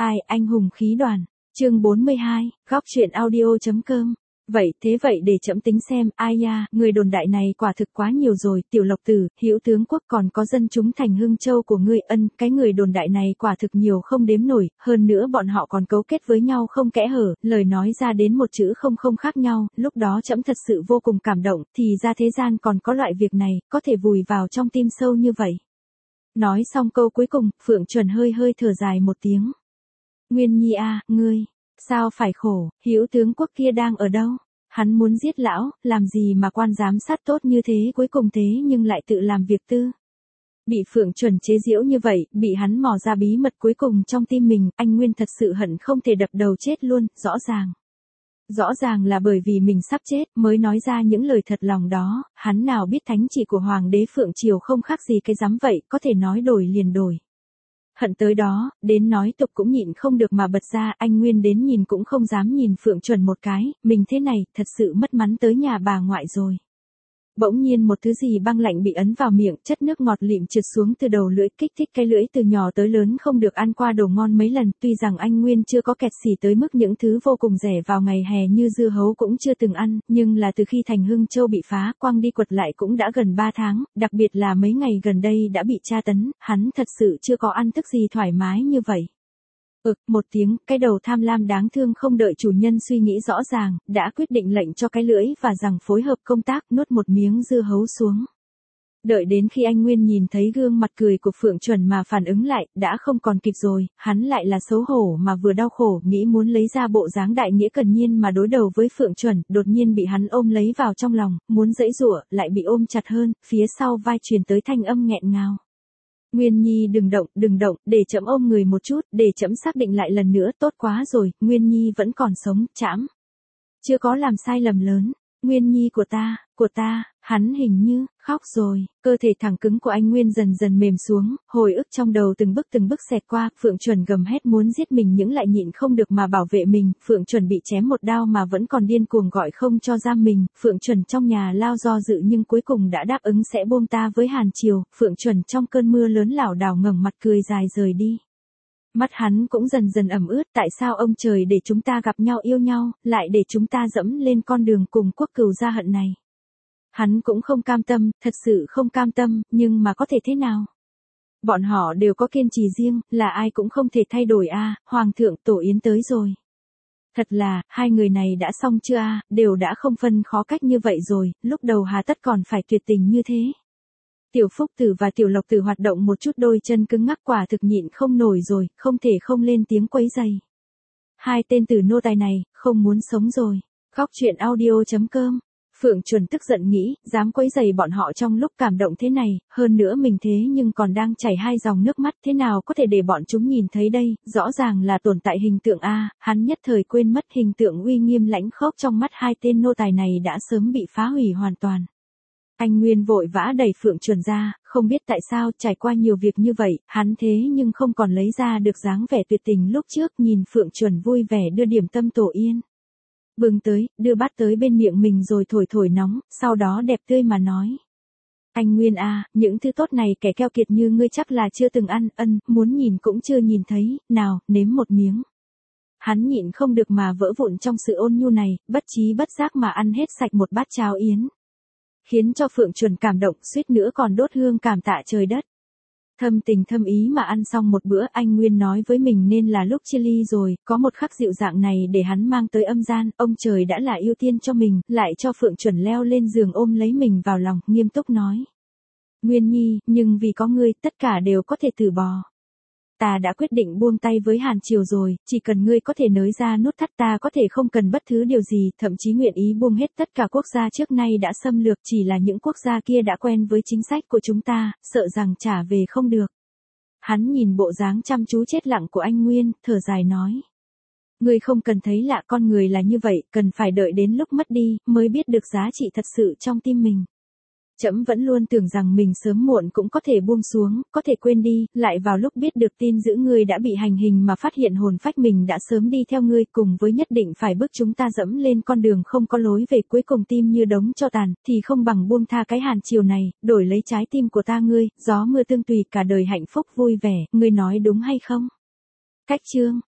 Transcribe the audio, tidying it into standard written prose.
Ai anh hùng khí đoàn. Chương 42, góc truyện audio.com. Vậy để trẫm tính xem, ai nha, người đồn đại này quả thực quá nhiều rồi, Tiểu Lộc Tử, Hữu tướng quốc còn có dân chúng thành Hưng Châu của ngươi, cái người đồn đại này quả thực nhiều không đếm nổi, hơn nữa bọn họ còn cấu kết với nhau không kẽ hở, lời nói ra đến một chữ không khác nhau, lúc đó trẫm thật sự vô cùng cảm động, thì ra thế gian còn có loại việc này, có thể vùi vào trong tim sâu như vậy. Nói xong câu cuối cùng, Phượng Chuẩn hơi thở dài một tiếng. Nguyên Nhi à, ngươi, sao phải khổ, Hữu tướng quốc kia đang ở đâu? Hắn muốn giết lão, làm gì mà quan giám sát tốt như thế cuối cùng thế nhưng lại tự làm việc tư. Bị Phượng Chuẩn chế giễu như vậy, bị hắn mò ra bí mật cuối cùng trong tim mình, anh Nguyên thật sự hận không thể đập đầu chết luôn, Rõ ràng là bởi vì mình sắp chết mới nói ra những lời thật lòng đó, hắn nào biết thánh chỉ của Hoàng đế Phượng Triều không khác gì cái dám vậy, có thể nói đổi liền đổi. Hận tới đó, đến nói tục cũng nhịn không được mà bật ra, anh Nguyên đến nhìn cũng không dám nhìn Phượng Chuẩn một cái, mình thế này, thật sự mất mắn tới nhà bà ngoại rồi. Bỗng nhiên một thứ gì băng lạnh bị ấn vào miệng, chất nước ngọt lịm trượt xuống từ đầu lưỡi, kích thích cái lưỡi từ nhỏ tới lớn không được ăn qua đồ ngon mấy lần, tuy rằng anh Nguyên chưa có kẹt xỉ tới mức những thứ vô cùng rẻ vào ngày hè như dưa hấu cũng chưa từng ăn, nhưng là từ khi thành Hưng Châu bị phá, quăng đi quật lại cũng đã gần 3 tháng, đặc biệt là mấy ngày gần đây đã bị tra tấn, hắn thật sự chưa có ăn thức gì thoải mái như vậy. Một tiếng, cái đầu tham lam đáng thương không đợi chủ nhân suy nghĩ rõ ràng, đã quyết định lệnh cho cái lưỡi và rằng phối hợp công tác, nuốt một miếng dưa hấu xuống. Đợi đến khi anh Nguyên nhìn thấy gương mặt cười của Phượng Chuẩn mà phản ứng lại, đã không còn kịp rồi, hắn lại là xấu hổ mà vừa đau khổ, nghĩ muốn lấy ra bộ dáng đại nghĩa cần nhiên mà đối đầu với Phượng Chuẩn, đột nhiên bị hắn ôm lấy vào trong lòng, muốn giãy giụa, lại bị ôm chặt hơn, phía sau vai truyền tới thanh âm nghẹn ngào. Nguyên Nhi đừng động, để trẫm ôm người một chút, để trẫm xác định lại lần nữa, tốt quá rồi, Nguyên Nhi vẫn còn sống, trẫm chưa có làm sai lầm lớn, Nguyên Nhi của ta, hắn hình như, khóc rồi, cơ thể thẳng cứng của anh Nguyên dần dần mềm xuống, hồi ức trong đầu từng bước xẹt qua, Phượng Chuẩn gầm hét muốn giết mình nhưng lại nhịn không được mà bảo vệ mình, Phượng Chuẩn bị chém một đao mà vẫn còn điên cuồng gọi không cho giam mình, Phượng Chuẩn trong nhà lao do dự nhưng cuối cùng đã đáp ứng sẽ buông ta với Hàn Triều, Phượng Chuẩn trong cơn mưa lớn lảo đảo ngẩng mặt cười dài rời đi. Mắt hắn cũng dần dần ẩm ướt, tại sao ông trời để chúng ta gặp nhau yêu nhau, lại để chúng ta dẫm lên con đường cùng quốc cừu gia hận này. Hắn cũng không cam tâm, thật sự không cam tâm, nhưng mà có thể thế nào? Bọn họ đều có kiên trì riêng, là ai cũng không thể thay đổi a. Hoàng thượng Tổ Yến tới rồi. Thật là, hai người này đã xong chưa a, đều đã không phân khó cách như vậy rồi, lúc đầu hà tất còn phải tuyệt tình như thế. Tiểu Phúc Tử và Tiểu Lộc Tử hoạt động một chút đôi chân cứng ngắc quả thực nhịn không nổi rồi, không thể không lên tiếng quấy giày. Hai tên tử nô tài này, không muốn sống rồi. Góc truyện audio.com. Phượng Chuẩn tức giận nghĩ, dám quấy giày bọn họ trong lúc cảm động thế này, hơn nữa mình thế nhưng còn đang chảy hai dòng nước mắt, thế nào có thể để bọn chúng nhìn thấy đây, rõ ràng là tồn tại hình tượng a, hắn nhất thời quên mất hình tượng uy nghiêm lãnh khốc trong mắt hai tên nô tài này đã sớm bị phá hủy hoàn toàn. Anh Nguyên vội vã đẩy Phượng Chuẩn ra, không biết tại sao trải qua nhiều việc như vậy, hắn thế nhưng không còn lấy ra được dáng vẻ tuyệt tình lúc trước, nhìn Phượng Chuẩn vui vẻ đưa điểm tâm Tổ Yên. Bừng tới, đưa bát tới bên miệng mình rồi thổi nóng, sau đó đẹp tươi mà nói. Anh Nguyên à, những thứ tốt này kẻ keo kiệt như ngươi chắc là chưa từng ăn, muốn nhìn cũng chưa nhìn thấy, nào, nếm một miếng. Hắn nhịn không được mà vỡ vụn trong sự ôn nhu này, bất trí bất giác mà ăn hết sạch một bát cháo yến. Khiến cho Phượng Chuẩn cảm động, suýt nữa còn đốt hương cảm tạ trời đất. Thâm tình thâm ý mà ăn xong một bữa, anh Nguyên nói với mình nên là lúc chia ly rồi, có một khắc dịu dạng này để hắn mang tới âm gian, ông trời đã là ưu tiên cho mình, lại cho Phượng Chuẩn leo lên giường ôm lấy mình vào lòng, nghiêm túc nói. Nguyên Nhi, nhưng vì có ngươi, tất cả đều có thể từ bỏ. Ta đã quyết định buông tay với Hàn Triều rồi, chỉ cần ngươi có thể nới ra nút thắt ta có thể không cần bất thứ điều gì, thậm chí nguyện ý buông hết tất cả quốc gia trước nay đã xâm lược, chỉ là những quốc gia kia đã quen với chính sách của chúng ta, sợ rằng trả về không được. Hắn nhìn bộ dáng chăm chú chết lặng của anh Nguyên, thở dài nói. Ngươi không cần thấy lạ, con người là như vậy, cần phải đợi đến lúc mất đi, mới biết được giá trị thật sự trong tim mình. Trẫm vẫn luôn tưởng rằng mình sớm muộn cũng có thể buông xuống, có thể quên đi, lại vào lúc biết được tin giữ ngươi đã bị hành hình mà phát hiện hồn phách mình đã sớm đi theo ngươi, cùng với nhất định phải bước chúng ta dẫm lên con đường không có lối về, cuối cùng tim như đống tro tàn, thì không bằng buông tha cái Hàn Triều này, đổi lấy trái tim của ta ngươi, gió mưa tương tùy cả đời hạnh phúc vui vẻ, ngươi nói đúng hay không? Cách chương